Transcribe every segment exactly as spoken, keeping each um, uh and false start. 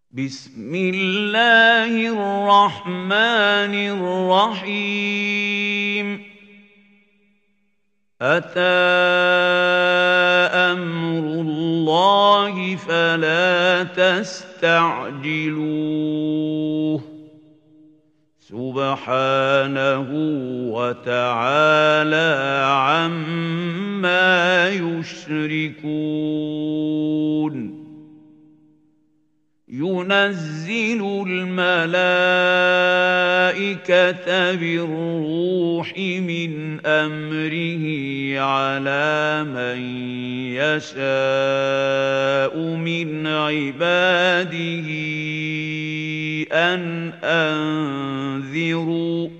بسم الله الرحمن الرحيم أتى أمر الله فلا تستعجلوه سبحانه وتعالى عما يشركون ينزل الملائكة بالروح من أمره على من يشاء من عباده أن أنذروا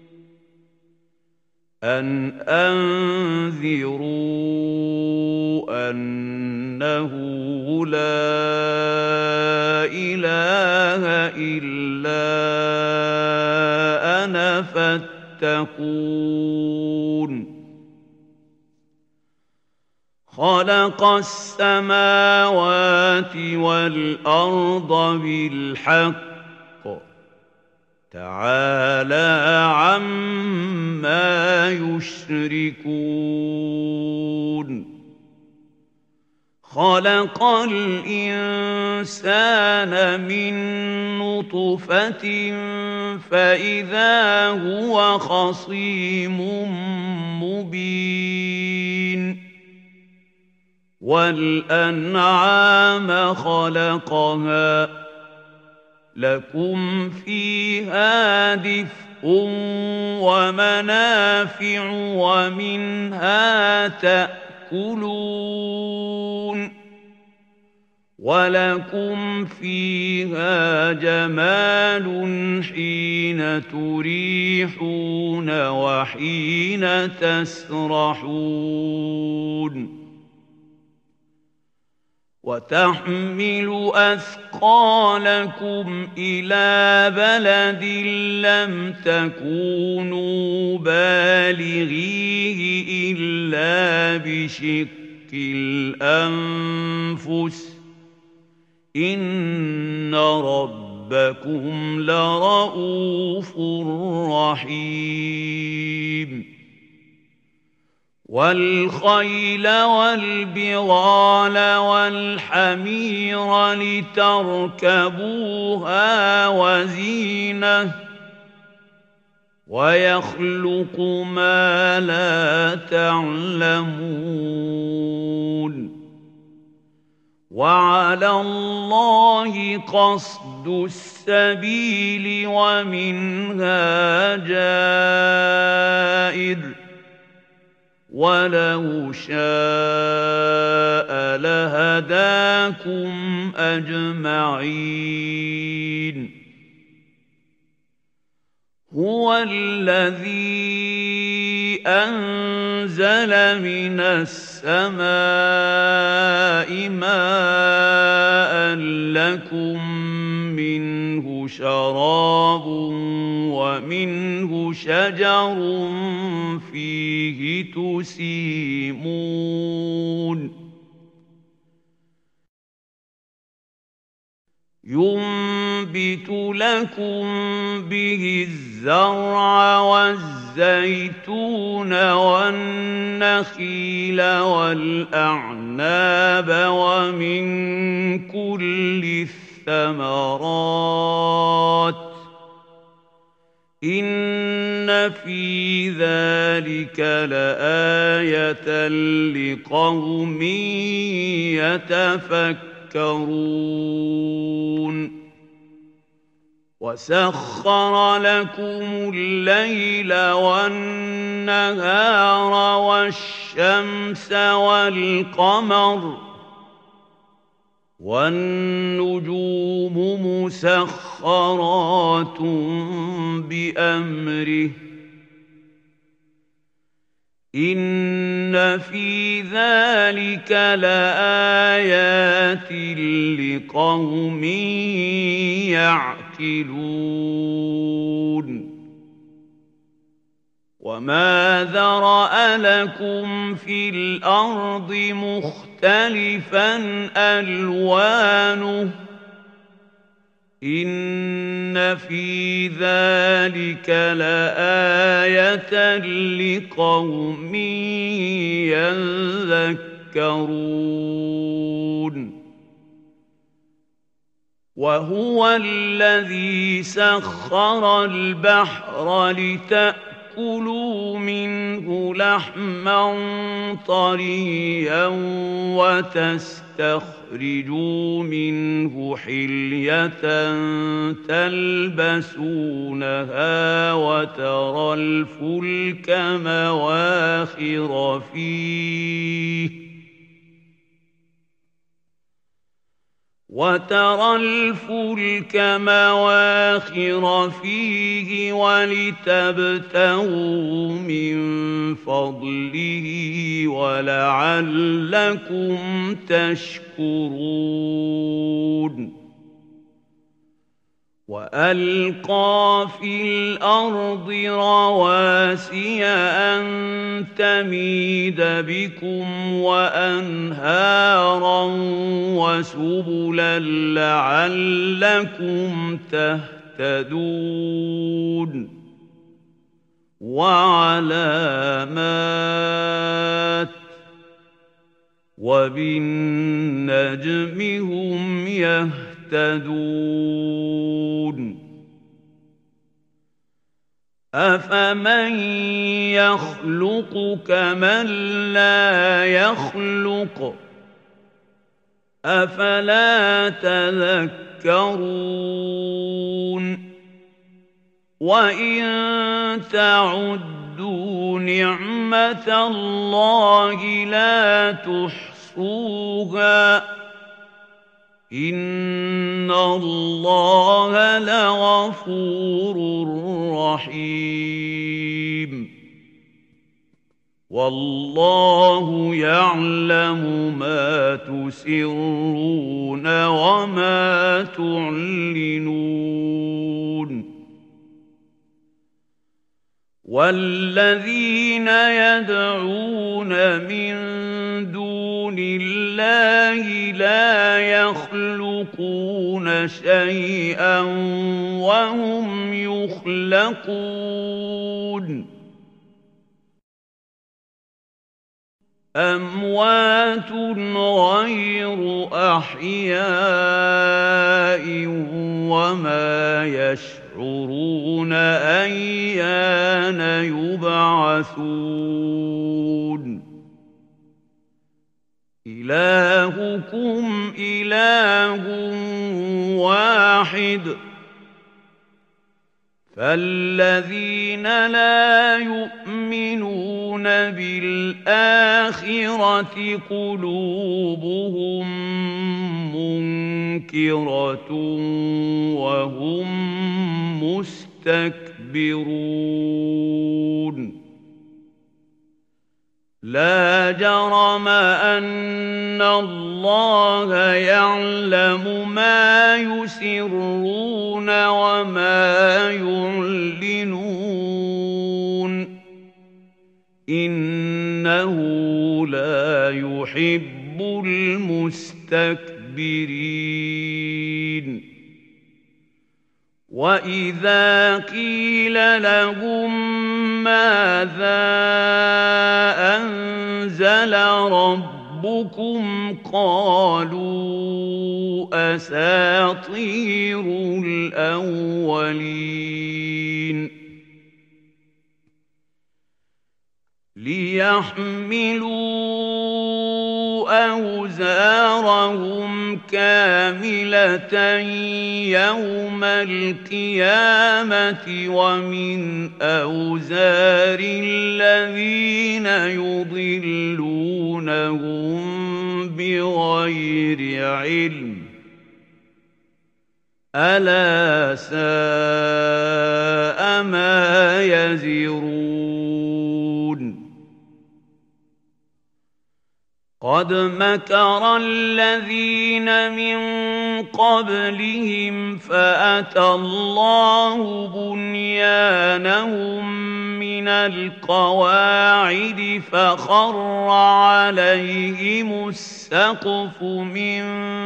أن أنذروا أنه لا إله إلا أنا فاتقون خلق السماوات والأرض بالحق تعالى عما يشركون خلق الإنسان من نطفة فإذا هو خصيم مبين والأنعام خلقها لكم فيها دفء ومنافع ومنها تأكلون ولكم فيها جمال حين تريحون وحين تسرحون وتحمل أثقالكم إلى بلد لم تكونوا بالغيه إلا بشق الأنفس إن ربكم لرؤوف رحيم والخيل والبغال والحمير لتركبوها وزينة ويخلق ما لا تعلمون وعلى الله قصد السبيل ومنها جائر ولو شاء لهداكم أجمعين هو الذي أنزل من السماء ماء لكم منه شراب ومنه شجر فيه تسيمون ينبت لكم به الزرع والزيتون والنخيل والأعناب ومن كل الثمرات إن في ذلك لآية لقوم يتفكرون وسخر لكم الليل والنهار والشمس والقمر والنجوم مسخرات بأمره إن في ذلك لآيات لقوم يعقلون وما ذرأ لكم في الأرض مختلفا ألوانه إن في ذلك لآية لقوم يذكرون وهو الذي سخر البحر لتأكلوا منه لحما طريا وتستخرجوا منه حلية تلبسونها وترى الفلك مواخر فيه وترى الفلك مواخر فيه ولتبتغوا من فضله ولعلكم تشكرون وألقى في الأرض رواسي أن تميد بكم وأنهارا وسبلا لعلكم تهتدون وعلامات وبالنجم هم يهتدون أفمن يخلق كمن لا يخلق أفلا تذكرون وإن تعدوا نعمة الله لا تحصوها إن الله لغفور رحيم والله يعلم ما تسرون وما تعلنون والذين يدعون من دون الله لا يخلقون شيئا وهم يخلقون أموات غير أحياء وما يشعرون أيان يبعثون إلهكم إله واحد فالذين لا يؤمنون بالآخرة قلوبهم منكرة وهم مستكبرون لا جرم أن الله يعلم ما يسرون وما يعلنون إنه لا يحب المستكبرين وإذا قيل لهم ماذا أنزل ربكم قالوا أساطير الأولين ليحملوا أوزارهم كاملة يوم القيامة ومن أوزار الذين يضلونهم بغير علم ألا ساء ما يزرون قد مكر الذين من قبلهم فأتى الله بنيانهم من القواعد فخر عليهم السقف من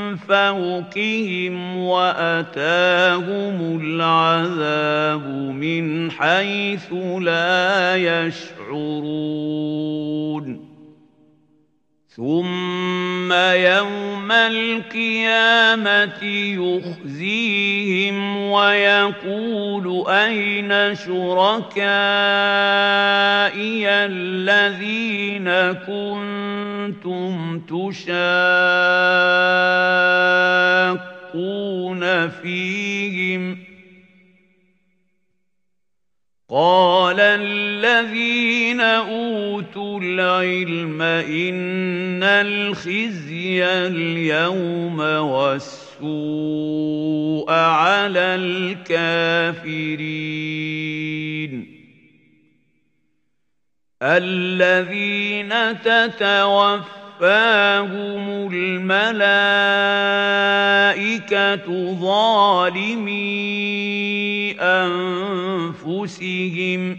فوقهم وأتاهم العذاب من حيث لا يشعرون ثم يوم القيامة يخزيهم ويقول أين شركائي الذين كنتم تشاقون فيهم قال الذين أوتوا العلم إن الخزي اليوم والسوء على الكافرين الذين تتوفاهم الملائكة ظالمي أنفسهم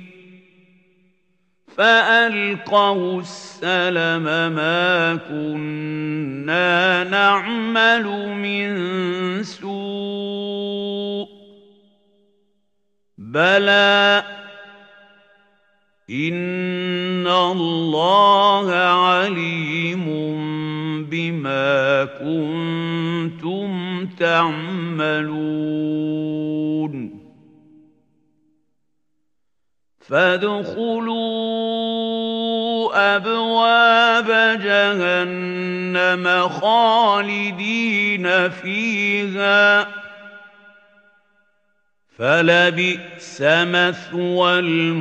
فألقوا السلم ما كنا نعمل من سوء بلى إن الله عليم بما كنتم تعملون فادخلوا أبواب جهنم خالدين فيها فلبئس مثوى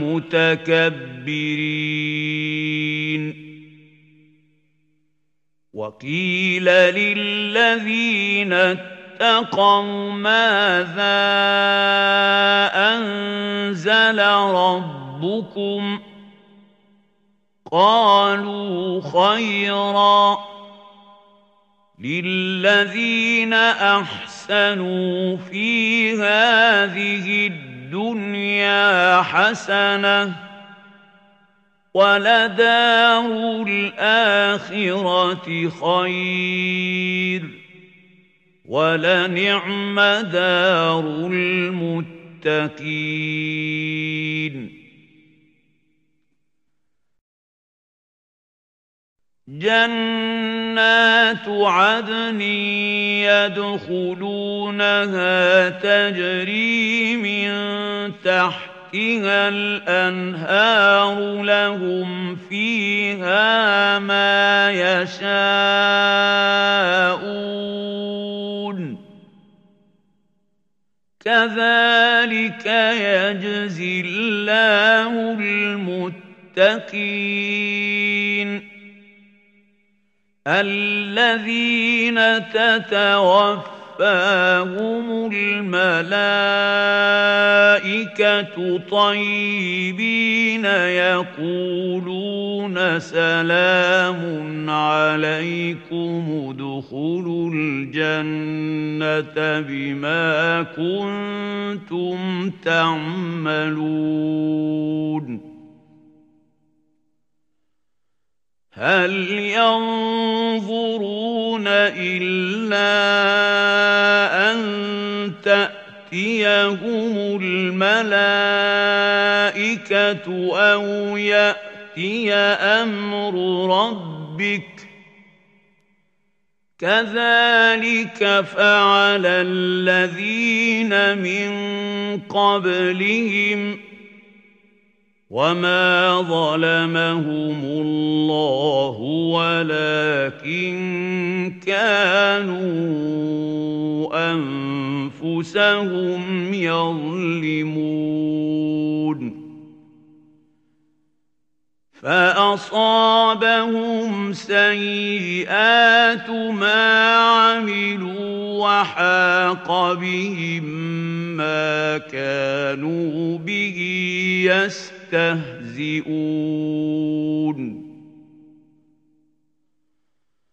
المتكبرين وقيل للذين اتقوا ماذا أنزل ربكم قالوا خيرا للذين أحسنوا في هذه الدنيا حسنة ولدار الآخرة خير ولنعم دار المتقين جنات عدن يدخلونها تجري من تحتها الأنهار لهم فيها ما يشاءون كذلك يجزي الله المتقين الذين تتوفاهم الملائكة طيبين يقولون سلام عليكم ادخلوا الجنة بما كنتم تعملون هل ينظرون إلا أن تأتيهم الملائكة أو يأتي أمر ربك كذلك فعل الذين من قبلهم وما ظلمهم الله ولكن كانوا أنفسهم يظلمون فأصابهم سيئات ما عملوا وحاق بهم ما كانوا به يستهزئون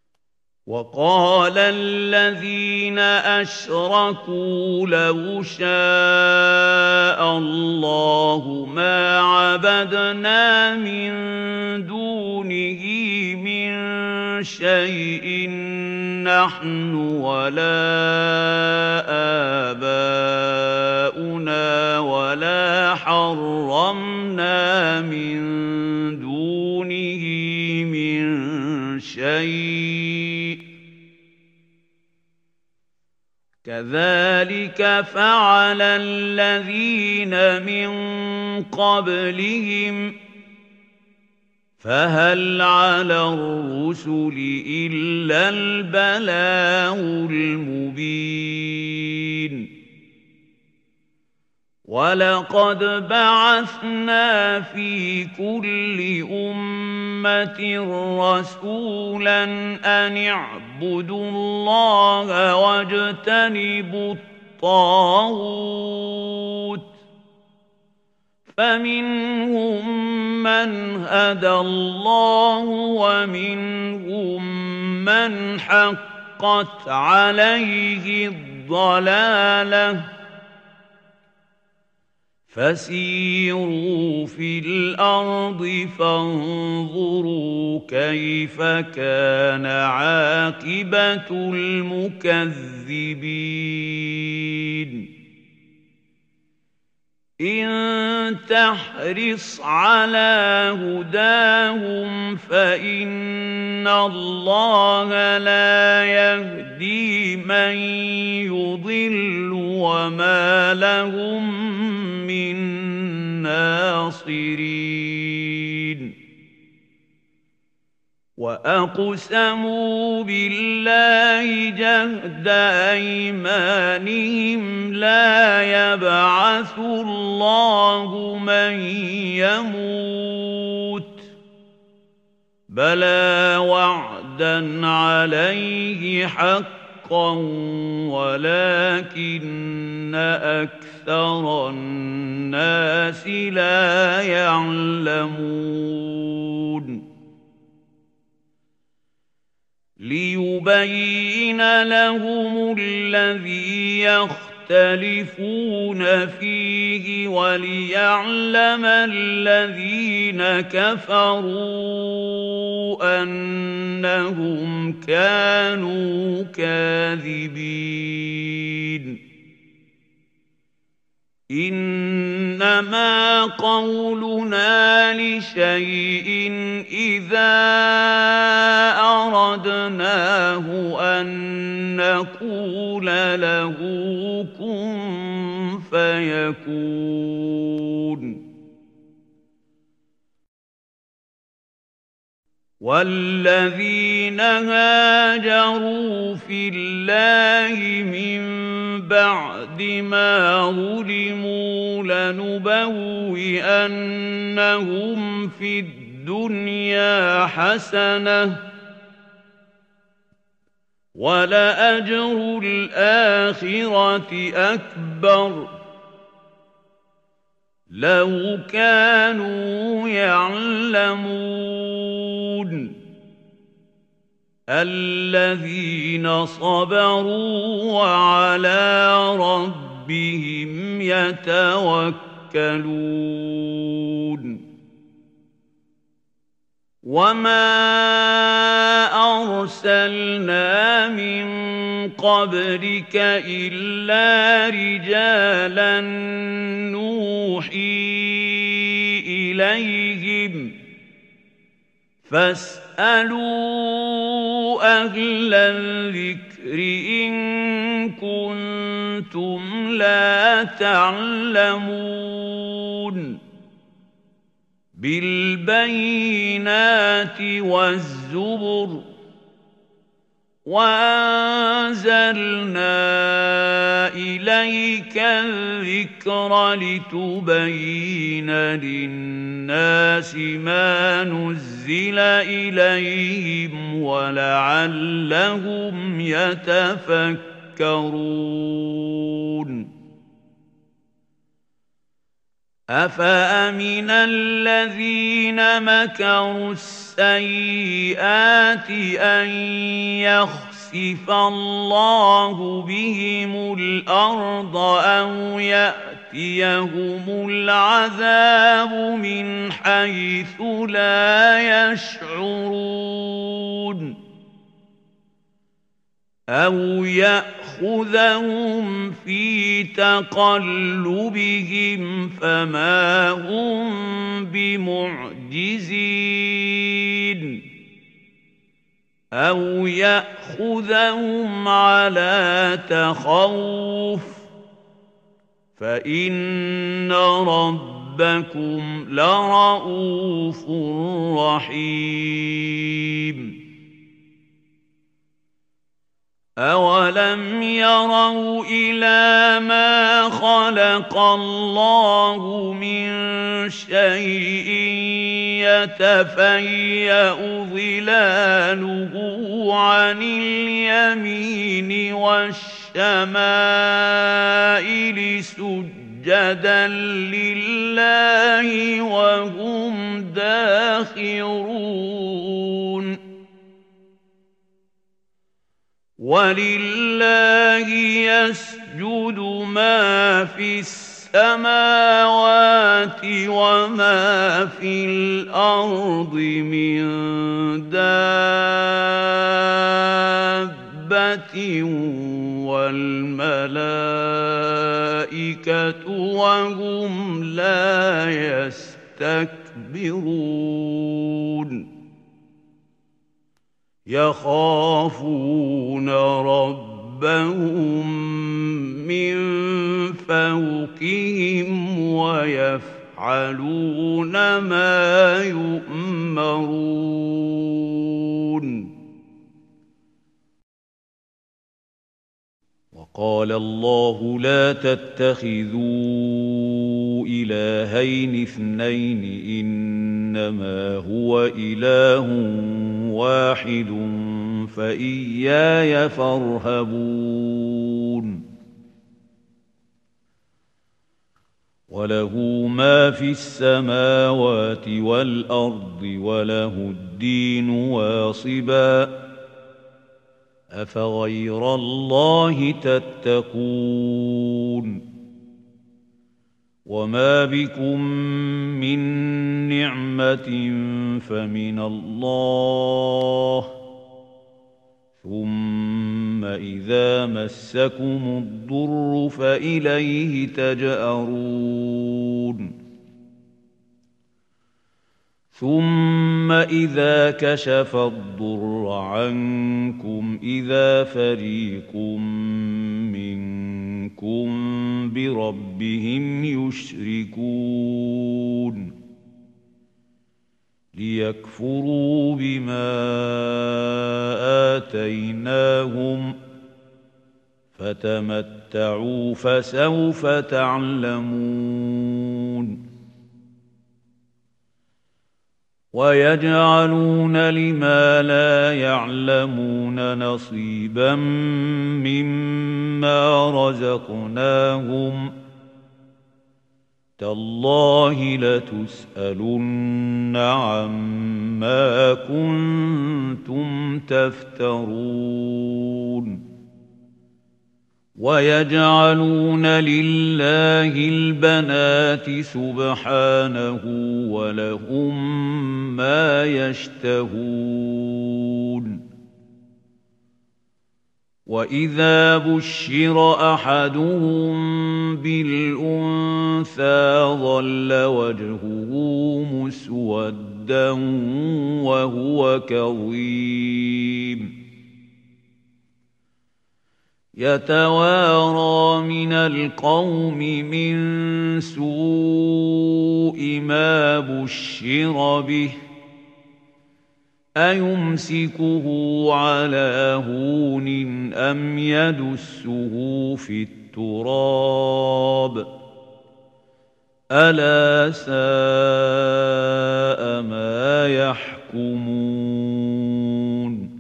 وقال الذين أشركوا لو شاء الله ما عبدنا من دونه من شيء نحن ولا آباؤنا ولا حرمنا من دونه من شيء كذلك فعل الذين من قبلهم فهل على الرسل إلا البلاغ المبين ولقد بعثنا في كل أمة رسولا أن اعبدوا الله واجتنبوا الطاغوت فمنهم من هدى الله ومنهم من حقت عليه الضلالة فسيروا في الأرض فانظروا كيف كان عاقبة المكذبين إن تحرص على هداهم فإن الله لا يهدي من يضل وما لهم من ناصرين وأقسموا بالله جهد أيمانهم لا يبعث الله من يموت بلى وعدا عليه حقا ولكن أكثر الناس لا يعلمون ليبين لهم الذي يختلفون فيه وليعلم الذين كفروا أنهم كانوا كاذبين إنما قولنا لشيء إذا أردناه أن نقول له كن فيكون والذين هاجروا في الله من بعد ما ظلموا لنبوئنهم في الدنيا حسنة ولأجر الآخرة أكبر لو كانوا يعلمون الذين صبروا وعلى ربهم يتوكلون وما أرسلنا من قبلك إلا رجالا نوحي إليهم فاسألوا أهل الذكر إن كنتم لا تعلمون بالبينات والزبر وأنزلنا إليك الذكر لتبين للناس ما نزل إليهم ولعلهم يتفكرون أفأمن الذين مكروا السيئات أن يخفوا يخسف الله بهم الأرض أو يأتيهم العذاب من حيث لا يشعرون أَوْ يَأْخُذَهُمْ فِي تَقَلُّبِهِمْ فَمَا هُمْ بِمُعْجِزِينَ أَوْ يَأْخُذَهُمْ عَلَى تَخَوُّفٍ فَإِنَّ رَبَّكُمْ لَرَءُوفٌ رَحِيمٌ أَوَلَمْ يَرَوْا إِلَى مَا خَلَقَ اللَّهُ مِنْ شَيْءٍ يَتَفَيَّأُ ظِلَالُهُ عَنِ الْيَمِينِ وَالشَّمَائِلِ سُجَّدًا لِلَّهِ وَهُمْ دَاخِرُونَ وَلِلَّهِ يَسْجُدُ مَا فِي السَّمَاوَاتِ وَمَا فِي الْأَرْضِ مِن دَابَّةٍ وَالْمَلَائِكَةُ وَهُمْ لَا يَسْتَكْبِرُونَ يَخَافُونَ رَبَّهُم مِّن فَوْقِهِمْ وَيَفْعَلُونَ مَا يُؤْمَرُونَ وَقَالَ اللَّهُ لَا تَتَّخِذُوا إِلَٰهَيْنِ اثْنَيْنِ إِنَّمَا هُوَ إِلَٰهٌ واحد فإياي فارهبون وله ما في السماوات والأرض وله الدين واصبا أفغير الله تتقون وما بكم من نعمة فمن الله ثم إذا مسكم الضر فإليه تجأرون ثم إذا كشف الضر عنكم إذا فريق منكم بربهم يشركون ليكفروا بما آتيناهم فتمتعوا فسوف تعلمون ويجعلون لما لا يعلمون نصيبا مما رزقناهم تالله لتسألن عما كنتم تفترون ويجعلون لله البنات سبحانه ولهم ما يشتهون وإذا بشر أحدهم بالأنثى ظل وجهه مسودا وهو كظيم يتوارى من القوم من سوء ما بشر به أيمسكه على هون أم يدسه في التراب ألا ساء ما يحكمون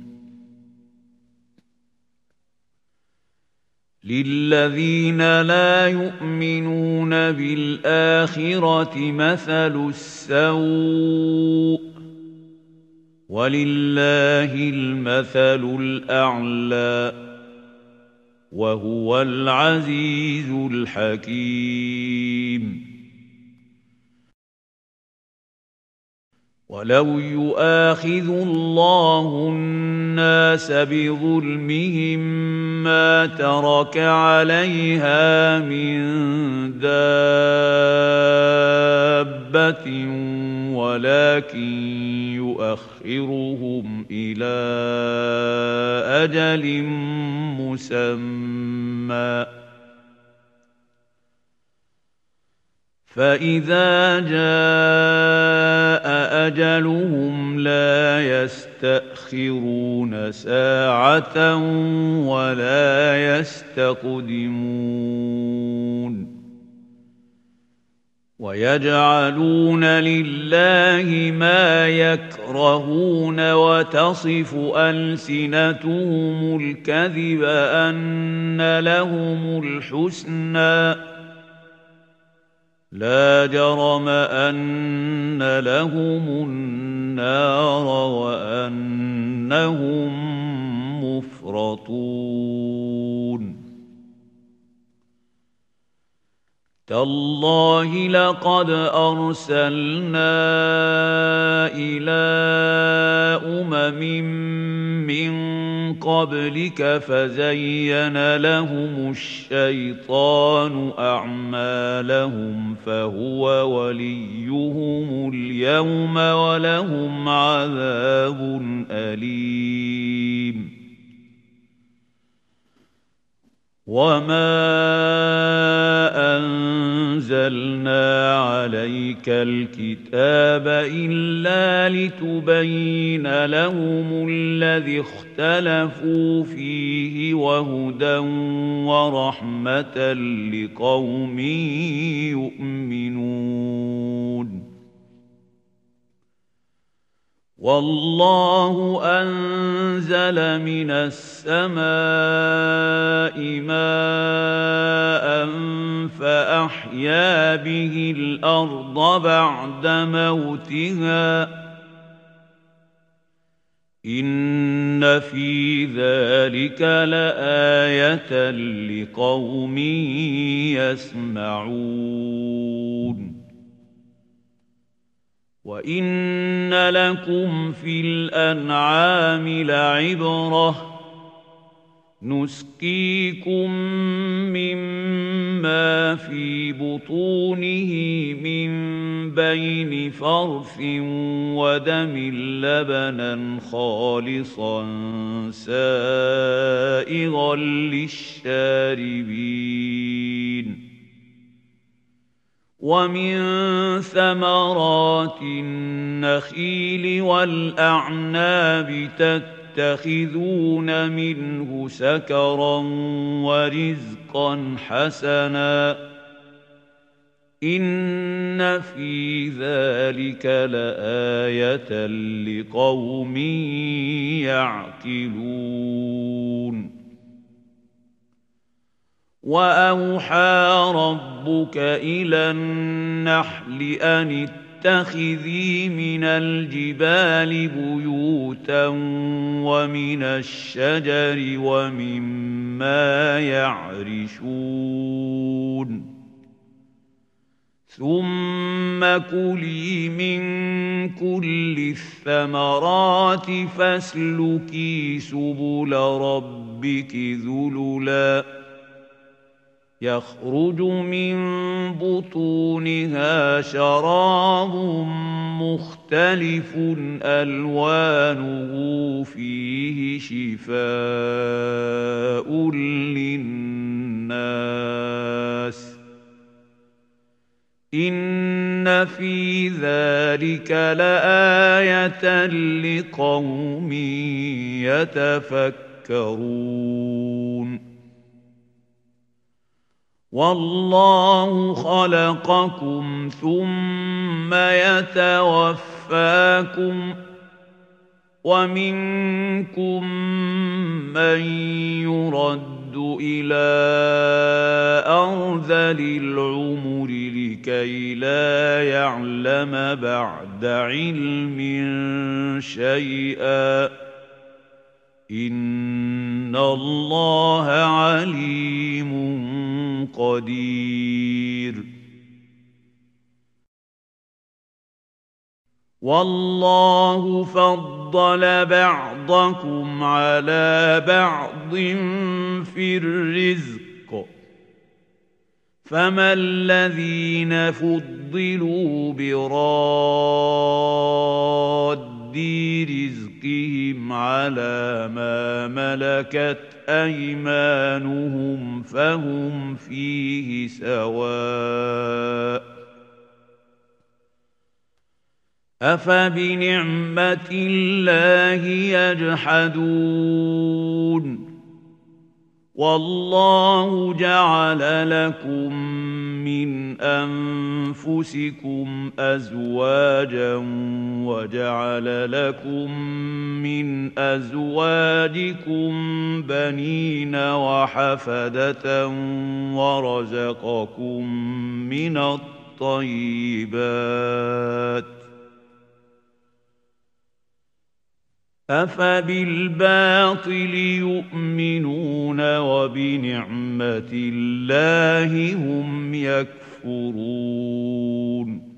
للذين لا يؤمنون بالآخرة مثل السوء وَلِلَّهِ الْمَثَلُ الْأَعْلَى وَهُوَ الْعَزِيزُ الْحَكِيمُ وَلَوْ يُؤَاخِذُ اللَّهُ النَّاسَ بِظُلْمِهِم مَّا تَرَكَ عَلَيْهَا مِن دَابَّةٍ وَلَٰكِن يُؤَخِّرُهُمْ إِلَىٰ أَجَلٍ مُّسَمًّى ۖ فَإِذَا جَاءَ أَجَلُهُمْ لَا يَسْتَأْخِرُونَ سَاعَةً وَلَا يَسْتَقْدِمُونَ وَيَجْعَلُونَ لِلَّهِ مَا يَكْرَهُونَ وَتَصِفُ أَلْسِنَتُهُمُ الْكَذِبَ أَنَّ لَهُمُ الْحُسْنَىٰ ۖ لَا جَرَمَ أَنَّ لَهُمُ النَّارَ وَأَنَّهُم مُّفْرَطُونَ تَاللَّهِ لَقَدْ أَرْسَلْنَا إِلَىٰ أُمَمٍ مِّن قَبْلِكَ فَزَيَّنَ لَهُمُ الشَّيْطَانُ أَعْمَالَهُمْ فَهُوَ وَلِيُّهُمُ الْيَوْمَ وَلَهُمْ عَذَابٌ أَلِيمٌ وَمَا أَنزَلْنَا عَلَيْكَ الْكِتَابَ إِلَّا لِتُبَيِّنَ لَهُمُ الَّذِي اخْتَلَفُوا فِيهِ وَهُدًى وَرَحْمَةً لِّقَوْمٍ يُؤْمِنُونَ وَاللَّهُ أَنزَلَ مِنَ السَّمَاءِ مَاءً فَأَحْيَا بِهِ الْأَرْضَ بَعْدَ مَوْتِهَا ۚ إِنَّ فِي ذَلِكَ لَآيَةً لِّقَوْمٍ يَسْمَعُونَ وَإِنَّ لَكُمْ فِي الْأَنْعَامِ لَعِبْرَةً ۖ نُسْقِيكُم مِّمَّا فِي بُطُونِهِ مِن بَيْنِ فَرْثٍ وَدَمٍ لَّبَنًا خَالِصًا سَائِغًا لِّلشَّارِبِينَ وَمِن ثَمَرَاتِ النَّخِيلِ وَالْأَعْنَابِ تَتَّخِذُونَ مِنْهُ سَكَرًا وَرِزْقًا حَسَنًا ۗ إِنَّ فِي ذَلِكَ لَآيَةً لِّقَوْمٍ يَعْقِلُونَ وَأَوْحَىٰ رَبُّكَ إِلَى النَّحْلِ أَنِ اتَّخِذِي مِنَ الْجِبَالِ بُيُوتًا وَمِنَ الشَّجَرِ وَمِمَّا يَعْرِشُونَ ثُمَّ كُلِي مِن كُلِّ الثَّمَرَاتِ فَاسْلُكِي سُبُلَ رَبِّكِ ذُلُلًا يَخْرُجُ مِن بُطُونِهَا شَرَابٌ مُّخْتَلِفٌ أَلْوَانُهُ فِيهِ شِفَاءٌ لِّلنَّاسِ ۗ إِنَّ فِي ذَلِكَ لَآيَةً لِّقَوْمٍ يَتَفَكَّرُونَ وَاللَّهُ خَلَقَكُمْ ثُمَّ يَتَوَفَّاكُمْ ۚ وَمِنكُم مَّن يُرَدُّ يرد إلى أرذل العمر لكي لا يعلم بعد علم شيئا إن الله عليم قدير والله فضل بعضكم على بعض في الرزق فما الذين فضلوا براد رزقهم على ما ملكت أيمانهم فهم فيه سواء أفبنعمة الله يجحدون والله جعل لكم من أنفسكم أزواجا وجعل لكم من أزواجكم بنين وحفدة ورزقكم من الطيبات أفبالباطل يؤمنون وبنعمة الله هم يكفرون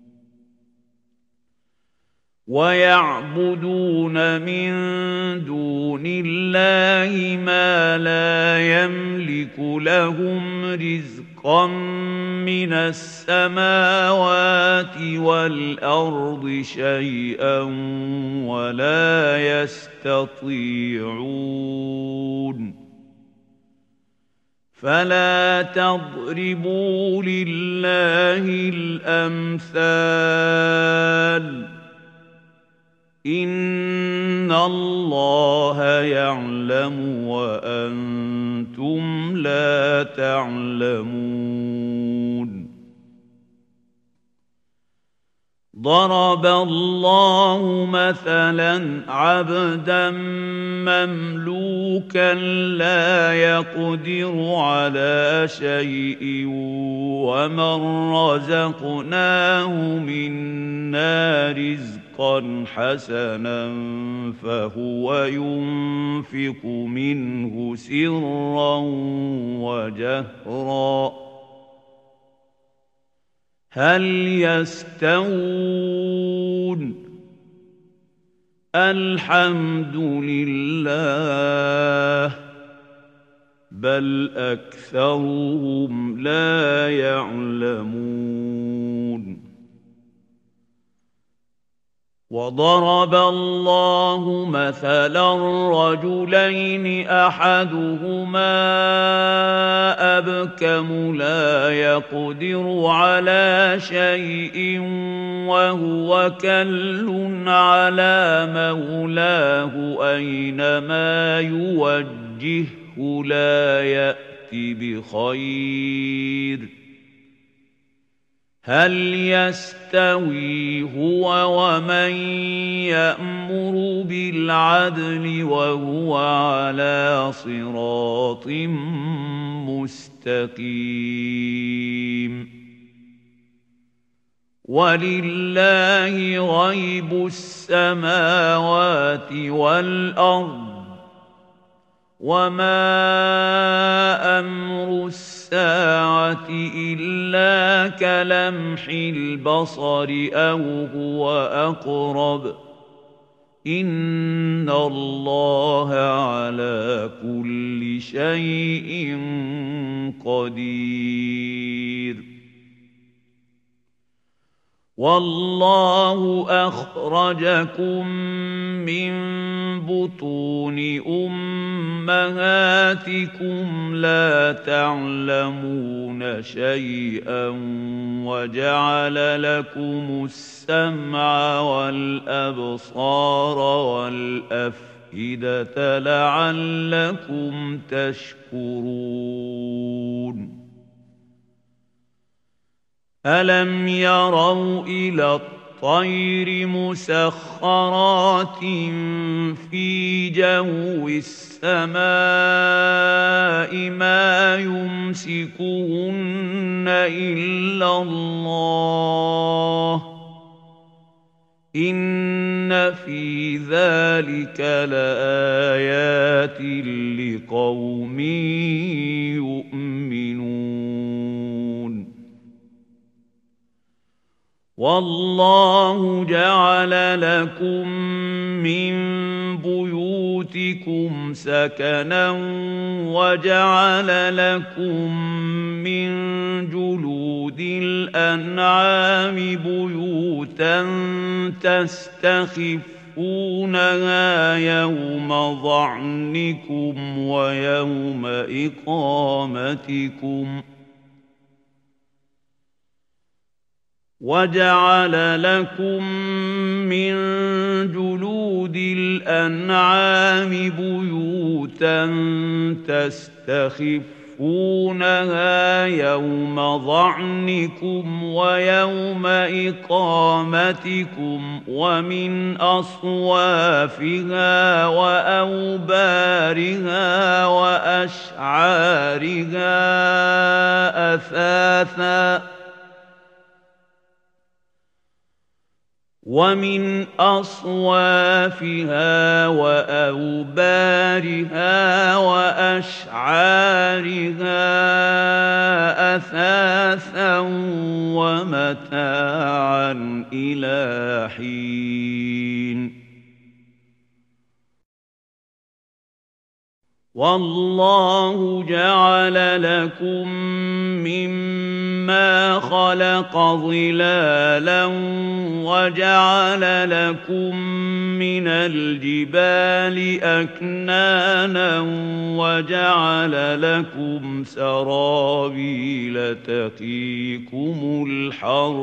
ويعبدون من دون الله ما لا يملك لهم رزقا من السماوات والأرض شيئا ولا يستطيعون فلا تضربوا لله الأمثال إن الله يعلم وأنتم لا تعلمون ضرب الله مثلا عبدا مملوكا لا يقدر على شيء ومن رزقناه منا رزقا حسنا فهو ينفق منه سرا وجهرا هل يستوون الحمد لله بل أكثرهم لا يعلمون وضرب الله مثلا رجلين أحدهما أبكم لا يقدر على شيء وهو كل على مولاه أينما يوجهه لا يأتي بخير هل يستوي هو ومن يأمر بالعدل وهو على صراط مستقيم ولله غيب السماوات والأرض وما أمر الساعة إلا كلمح البصر أو هو أقرب إن الله على كل شيء قدير والله أخرجكم من بطون أمهاتكم لا تعلمون شيئا وجعل لكم السمع والأبصار والأفئدة لعلكم تشكرون ألم يروا إلى والطير مسخرات في جو السماء ما يمسكهن إلا الله إن في ذلك لآيات لقوم يؤمنون والله جعل لكم من بيوتكم سكنا وجعل لكم من جلود الأنعام بيوتا تستخفونها يوم ظعنكم ويوم إقامتكم وجعل لكم من جلود الأنعام بيوتا تستخفونها يوم ظعنكم ويوم إقامتكم ومن أصوافها وأوبارها وأشعارها أثاثا ومن أصوافها وأوبارها وأشعارها أثاثا ومتاعا إلى حين والله جعل لكم مما خلق ظلالا وجعل لكم من الجبال أكنانا وجعل لكم سرابيل تقيكم الحر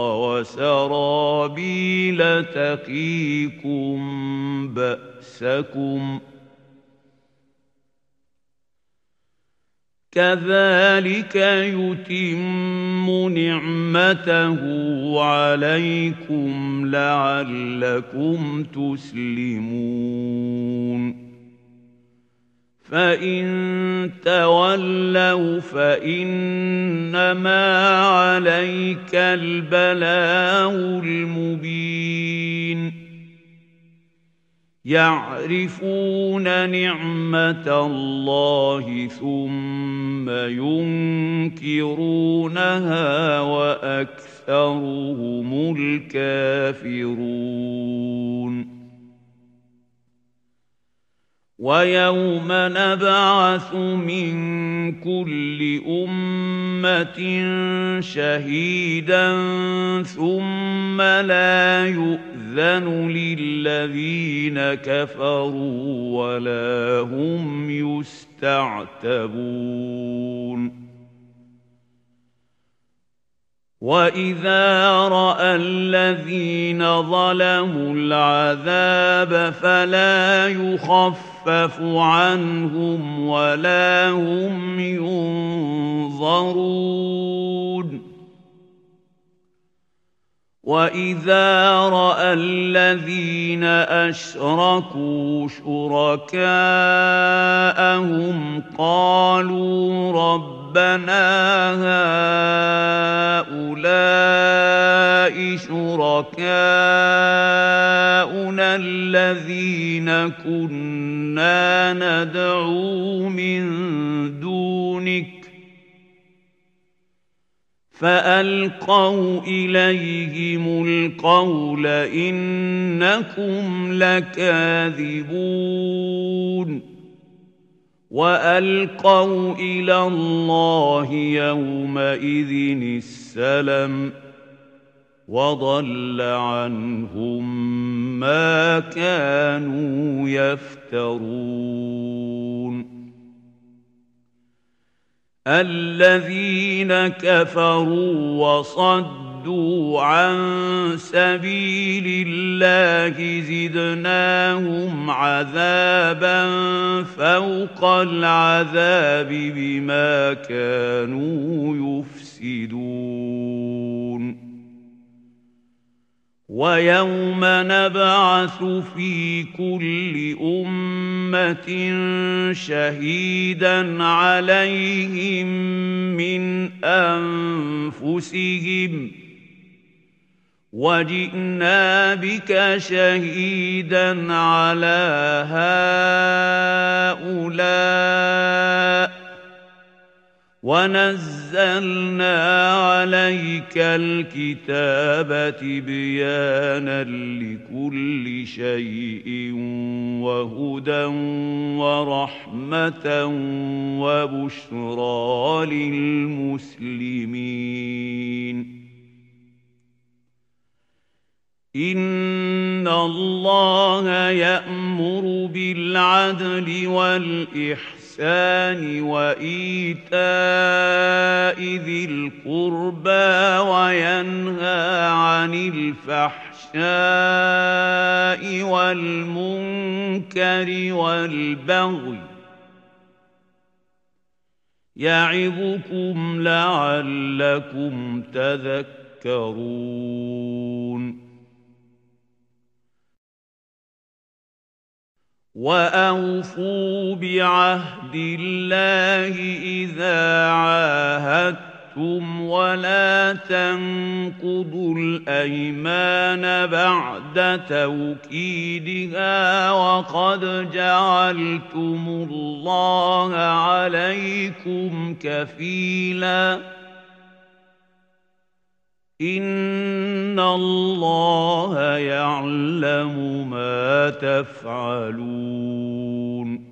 وسرابيل تقيكم بأسكم كذلك يتم نعمته عليكم لعلكم تسلمون فإن تولوا فإنما عليك البلاغ المبين يعرفون نعمة الله ثم ينكرونها وأكثرهم الكافرون ويوم نبعث من كل أمة شهيدا ثم لا يؤذن للذين كفروا ولا هم يستعتبون وإذا رأى الذين ظلموا العذاب فلا يخفف عنهم ولا هم ينظرون وإذا رأى الذين أشركوا شركاءهم قالوا ربنا هؤلاء شركاؤنا الذين كنا ندعو من دونك فألقوا إليهم القول إنكم لكاذبون وألقوا إلى الله يومئذ السلم وضل عنهم ما كانوا يفترون الذين كفروا وصدوا عن سبيل الله زدناهم عذابا فوق العذاب بما كانوا يفسدون ويوم نبعث في كل أمة شهيدا عليهم من أنفسهم وجئنا بك شهيدا على هؤلاء ونزلنا عليك الكتاب تبيانا لكل شيء وهدى ورحمة وبشرى للمسلمين إن الله يأمر بالعدل والإحسان وإيتاء ذي القربى وينهى عن الفحشاء والمنكر والبغي يعظكم لعلكم تذكرون وأوفوا بعهد الله إذا عاهدتم ولا تنقضوا الأيمان بعد توكيدها وقد جعلتم الله عليكم كفيلاً إن الله يعلم ما تفعلون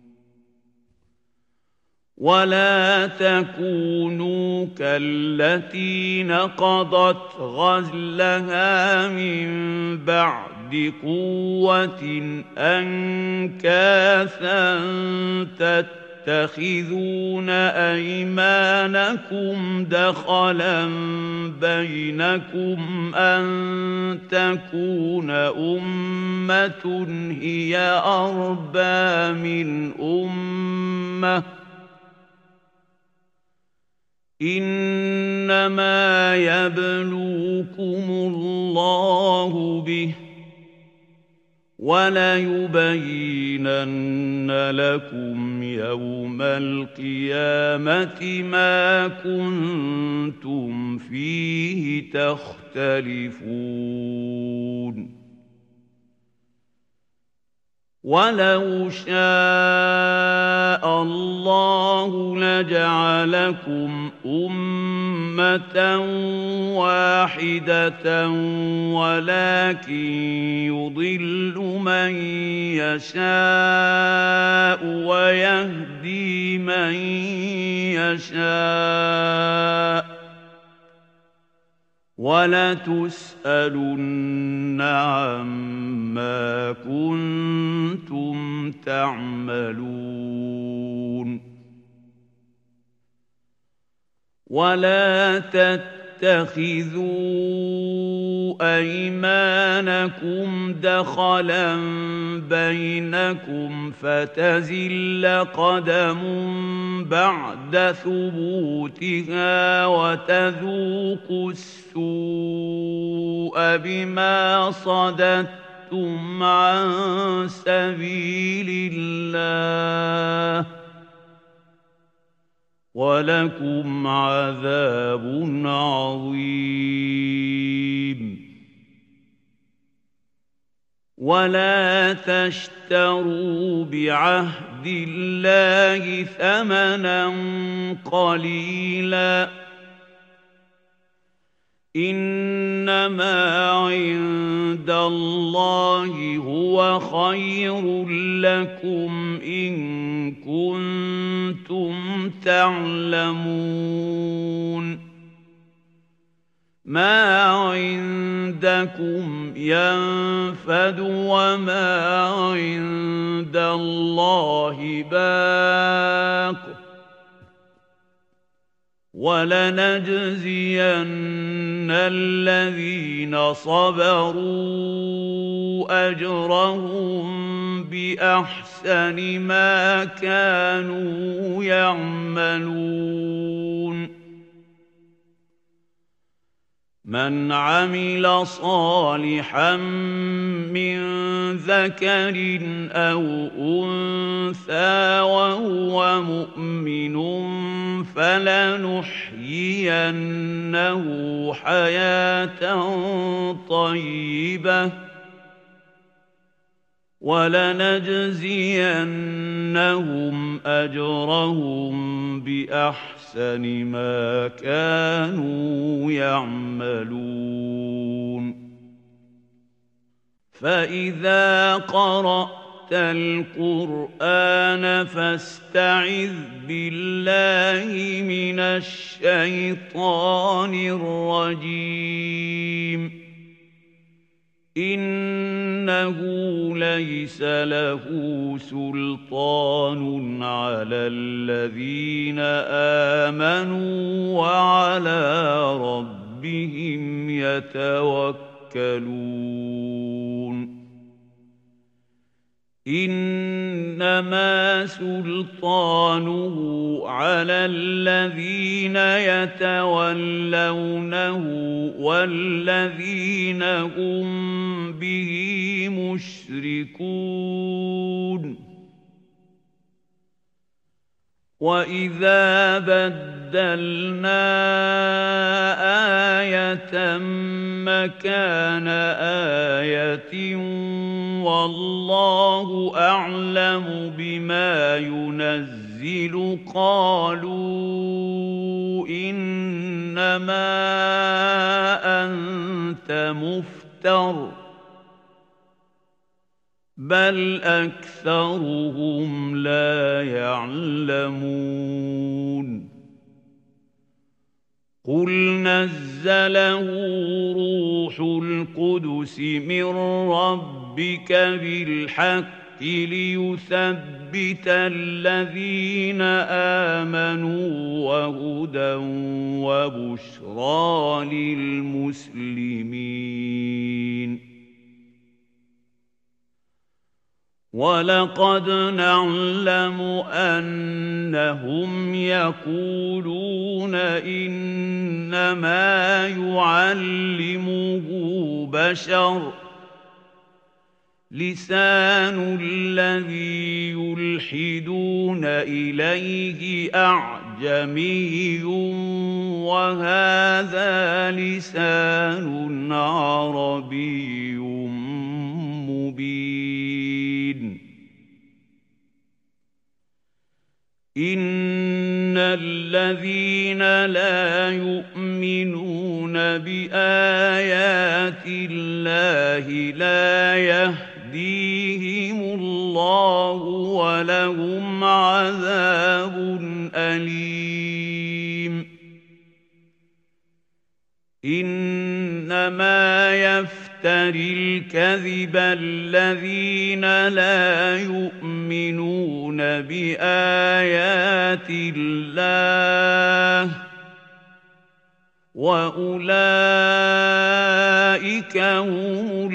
ولا تكونوا كالتي نقضت غزلها من بعد قوة أنكاثا تتخذون أيمانكم دخلا بينكم أن تكون أمة هي أربى من أمة إنما يبلوكم الله به وَلَيُبَيِّنَنَّ لَكُمْ يَوْمَ الْقِيَامَةِ مَا كُنتُمْ فِيهِ تَخْتَلِفُونَ وَلَوْ شَاءَ اللَّهُ لَجَعَلَكُمْ أُمَّةً وَاحِدَةً وَلَكِن يُضِلُّ مَن يَشَاءُ وَيَهْدِي مَن يَشَاءُ وَلَتُسْأَلُنَّ عَمَّا كُنتُمْ تَعْمَلُونَ وَلَا تَتَّخِذُوا أَيْمَانَكُمْ دَخَلًا بَيْنَكُمْ فَتَزِلَّ قَدَمٌ بَعْدَ ثُبُوتِهَا وَتَذُوقُوا السُّوءَ بِمَا صَدَدتُّمْ عَن سَبِيلِ اللَّهِ وَلَكُمْ عَذَابٌ عَظِيمٌ وَلَا تَشْتَرُوا بِعَهْدِ اللَّهِ ثَمَنًا قَلِيلًا إِنَّمَا عِندَ اللَّهِ هُوَ خَيْرٌ لَّكُمْ إِن كُنتُمْ تَعْلَمُونَ مَا عِندَكُمْ يَنفَدُ وَمَا عِندَ اللَّهِ بَاقٍ وَلَنَجْزِيَنَّ الَّذِينَ صَبَرُوا أَجْرَهُم بِأَحْسَنِ مَا كَانُوا يَعْمَلُونَ من عمل صالحا من ذكر أو أنثى وهو مؤمن فلنحيينه حياة طيبة ولنجزينهم أجرهم بأحسن ما كانوا يعملون فإذا قرأت القرآن فاستعذ بالله من الشيطان الرجيم إنه ليس له سلطان على الذين آمنوا وعلى ربهم يتوكلون إنما سلطانه على الذين يتولونه والذين هم به مشركون وإذا بدلنا آية مكان آية والله أعلم بما ينزل قالوا إنما أنت مفتر بل أكثرهم لا يعلمون قل نزله روح القدس من ربك بالحق ليثبت الذين آمنوا وهدى وبشرى للمسلمين وَلَقَدْ نَعْلَمُ أَنَّهُمْ يَقُولُونَ إِنَّمَا يُعَلِّمُهُ بَشَرٌ لِسَانُ الَّذِي يُلْحِدُونَ إِلَيْهِ أَعْجَمِيٌّ وَهَذَا لِسَانٌ عَرَبِيٌّ مُبِينٌ إِنَّ الَّذِينَ لَا يُؤْمِنُونَ بِآيَاتِ اللَّهِ لَا يَهْدِيهِمُ اللَّهُ وَلَهُمْ عَذَابٌ أَلِيمٌ إِنَّمَا يَفْتَرِي الْكَذِبَ الَّذِينَ لَا يُؤْمِنُونَ بِآيَاتِ اللَّهِ وَأُولَئِكَ هُمُ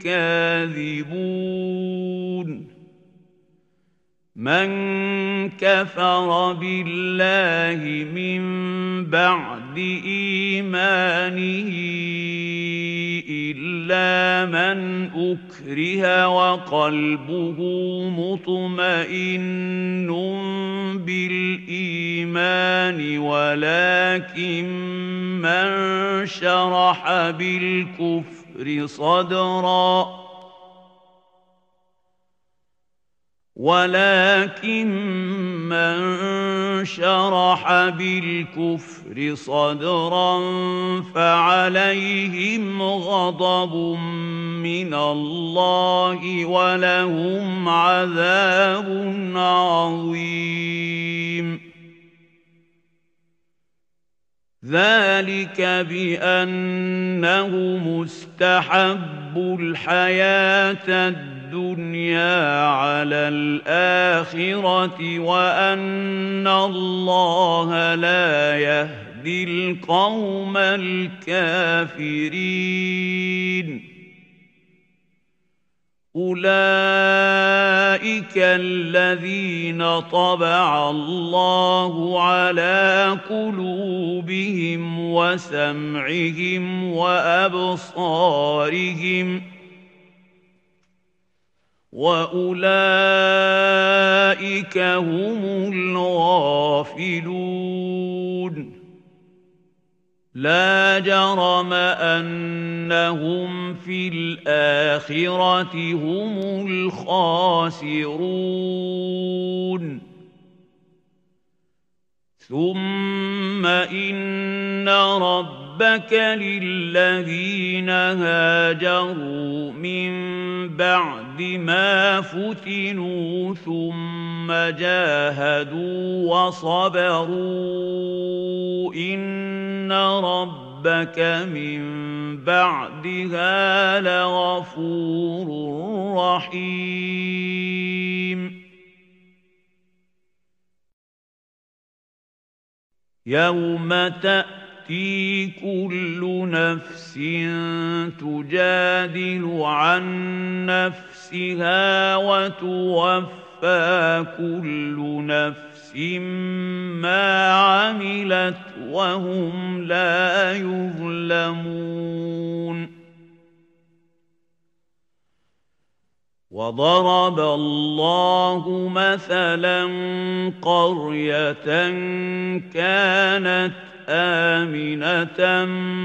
الْكَاذِبُونَ مَنْ كَفَرَ بِاللَّهِ مِنْ بَعْدِ إِيمَانِهِ إِلَّا مَنْ أُكْرِهَ وَقَلْبُهُ مُطْمَئِنٌّ بِالْإِيمَانِ وَلَكِنْ مَنْ شَرَحَ بِالْكُفْرِ صَدْرًا ولكن من شرح بالكفر صدرا فعليهم غضب من الله ولهم عذاب عظيم ذلك بأنه مستحب الحياة الدنيا على الآخرة وأن الله لا يهدي القوم الكافرين أولئك الذين طبع الله على قلوبهم وسمعهم وأبصارهم وأولئك هم الغافلون لا جرم أنهم في الآخرة هم الخاسرون ثم إن ربك للذين هاجروا من بعد ما فتنوا ثم جاهدوا وصبروا إن ربك من بعدها لغفور رحيم يوم تأتي كل نفس تجادل عن نفسها وتوفى كل نفس ما عملت وهم لا يظلمون وضرب الله مثلا قرية كانت آمنة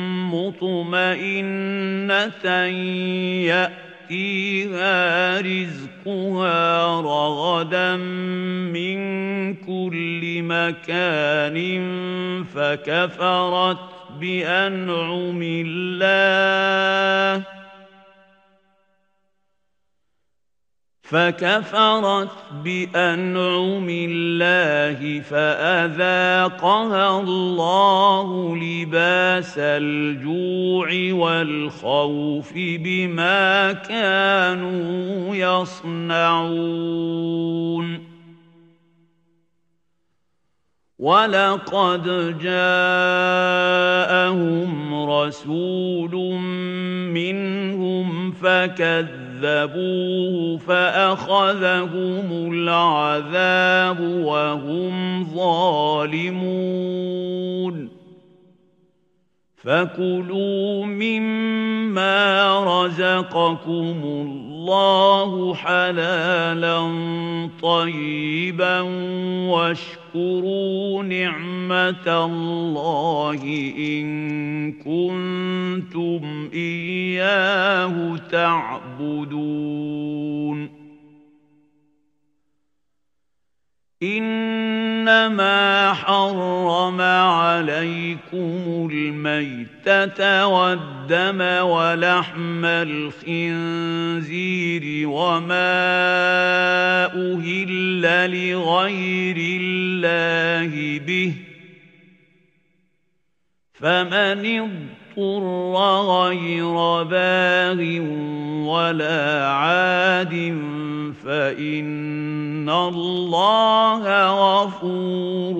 مطمئنة يأتيها رزقها رغدا من كل مكان فكفرت بأنعم الله فكفرت بأنعم الله فأذاقها الله لباس الجوع والخوف بما كانوا يصنعون ولقد جاءهم رسول منهم فكذبوه فأخذهم العذاب وهم ظالمون فكلوا مما رزقكم الله حلالا طيبا واشكروا نعمة الله إن كنتم إياه تعبدون إنما حرم عليكم الميتة والدم ولحم الخنزير وما أهل لغير الله به فمن اضطر غير باغ ولا عاد فإن الله غفور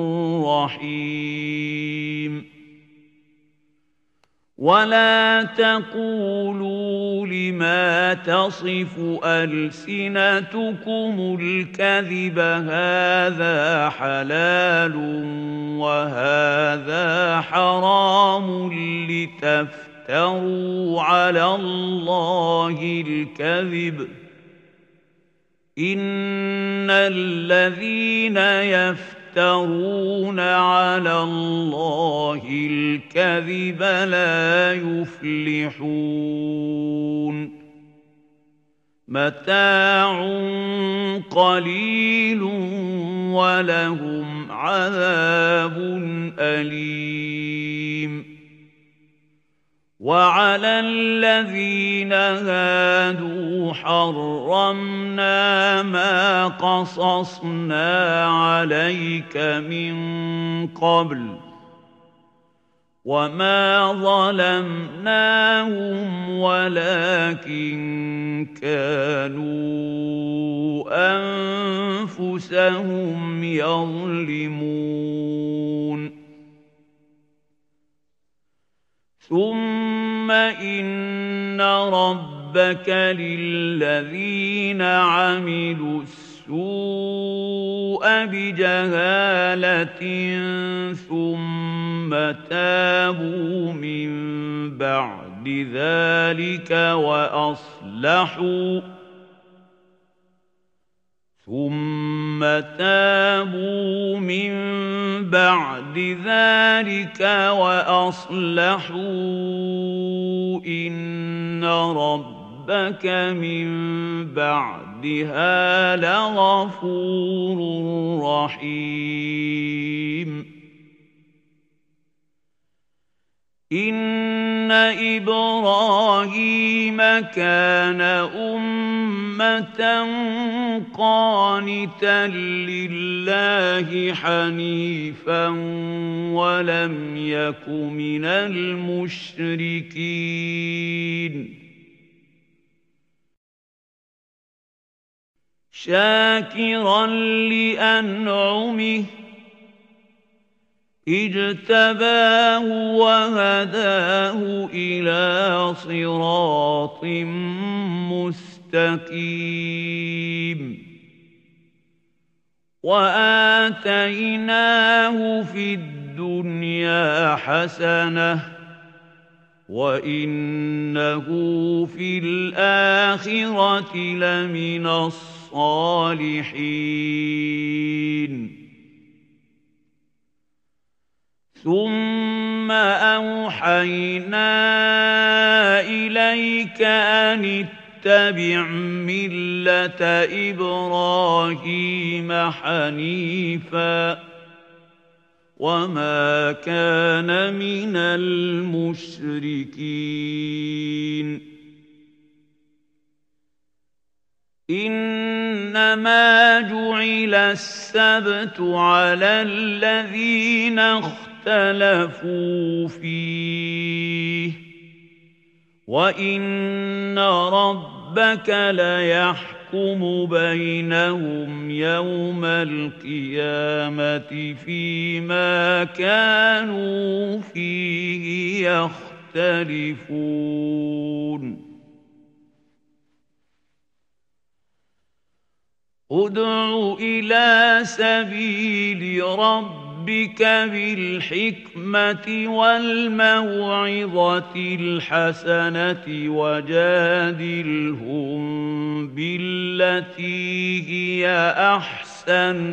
رحيم ولا تقولوا لما تصف ألسنتكم الكذب هذا حلال وهذا حرام لتفتروا على الله الكذب إن الذين يفترون على الله الكذب لا يفلحون متاع قليل ولهم عذاب أليم وعلى الذين هادوا حرمنا ما قصصنا عليك من قبل وما ظلمناهم ولكن كانوا أنفسهم يظلمون ثم إن ربك ربك للذين عملوا السوء بجهالة ثم تابوا من بعد ذلك وأصلحوا ثم تابوا من بعد ذلك وأصلحوا إن ربك من بعدها لغفور رحيم إن إبراهيم كان أمة قانتا لله حنيفا ولم يك من المشركين شاكرا لأنعمه اجتباه وهداه إلى صراط مستقيم وآتيناه في الدنيا حسنة وإنه في الآخرة لمن الصالحين ثم أوحينا إليك أن اتبع ملة إبراهيم حنيفا وما كان من المشركين إنما جعل السبت على الذين اختلفوا فيه وإن ربك ليحكم بينهم يوم القيامة فيما كانوا فيه يختلفون ادع إلى سبيل ربك بالحكمة والموعظة الحسنة وجادلهم بالتي هي أحسن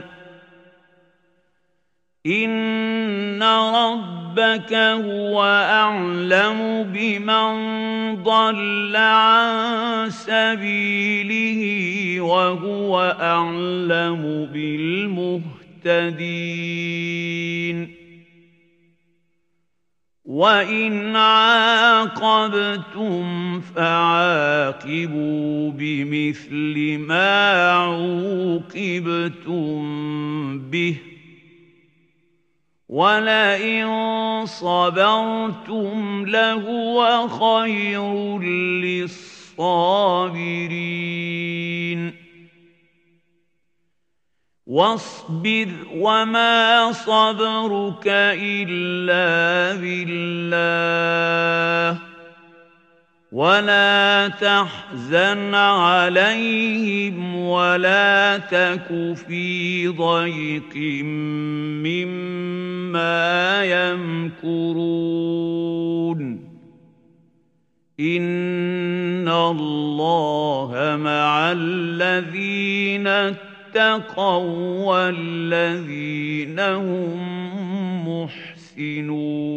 إن ربك هو أعلم بمن ضل عن سبيله وهو أعلم بالمهتدين وإن عاقبتم فعاقبوا بمثل ما عوقبتم به ولئن صبرتم لهو خير للصابرين واصبر وما صبرك إلا بالله ولا تحزن عليهم ولا تك في ضيق مما يمكرون إن الله مع الذين اتقوا والذين هم محسنون